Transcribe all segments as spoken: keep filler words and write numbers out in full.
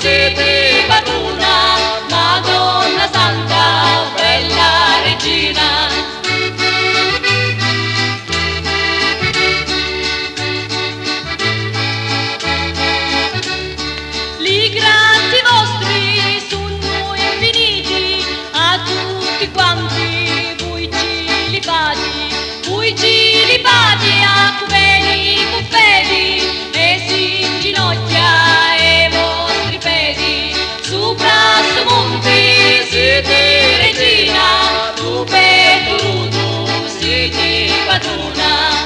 siete padrona, Madonna Santa, bella regina. Li grazie vostri sono infiniti a tutti quanti voi cilipati, voi cilipati a cubeni cuffedi e si inginocchia ai vostri piedi. Sopra sto monte siete regina, tu per tutto siete padrona.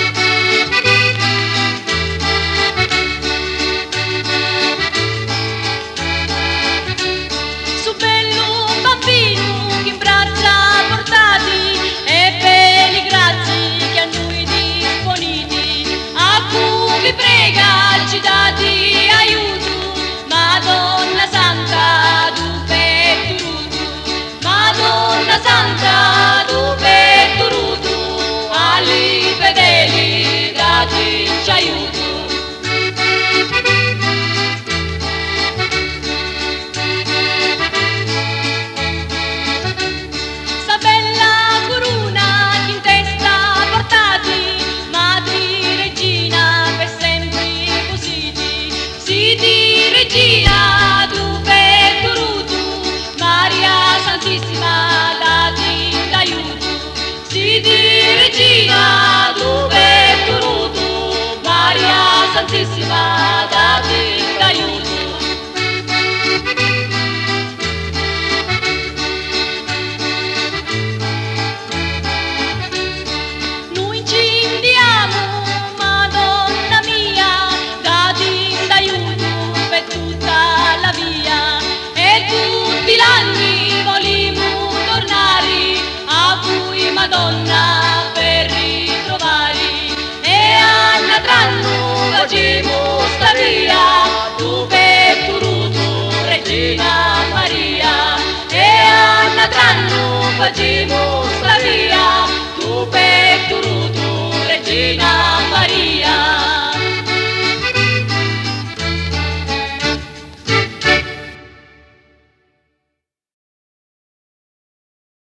Su bello bambino che in braccia portati e belli grazie che a noi disponiti, a cui vi prega ci dati aiuto, Madonna Santa tu per turutu, Madonna Santa tu per turutu, ali fedeli dati ci aiuto. Sta bella corona che in testa portati, madri regina per sempre cositi, siti regina tu per turutu, Maria Santissima dati d'aiuto, siti regina tu per turutu, Maria Santissima dati d'aiuto. Noi ci indiamo, Madonna mia, dati d'aiuto per tutta la via, e tutti gli anni volimo tornare a voi, Madonna, per ritrovare, e annatranno facemo sta via, tu per turutu, Regina Maria, e annatranno facemo sta via, tu per turutu, Regina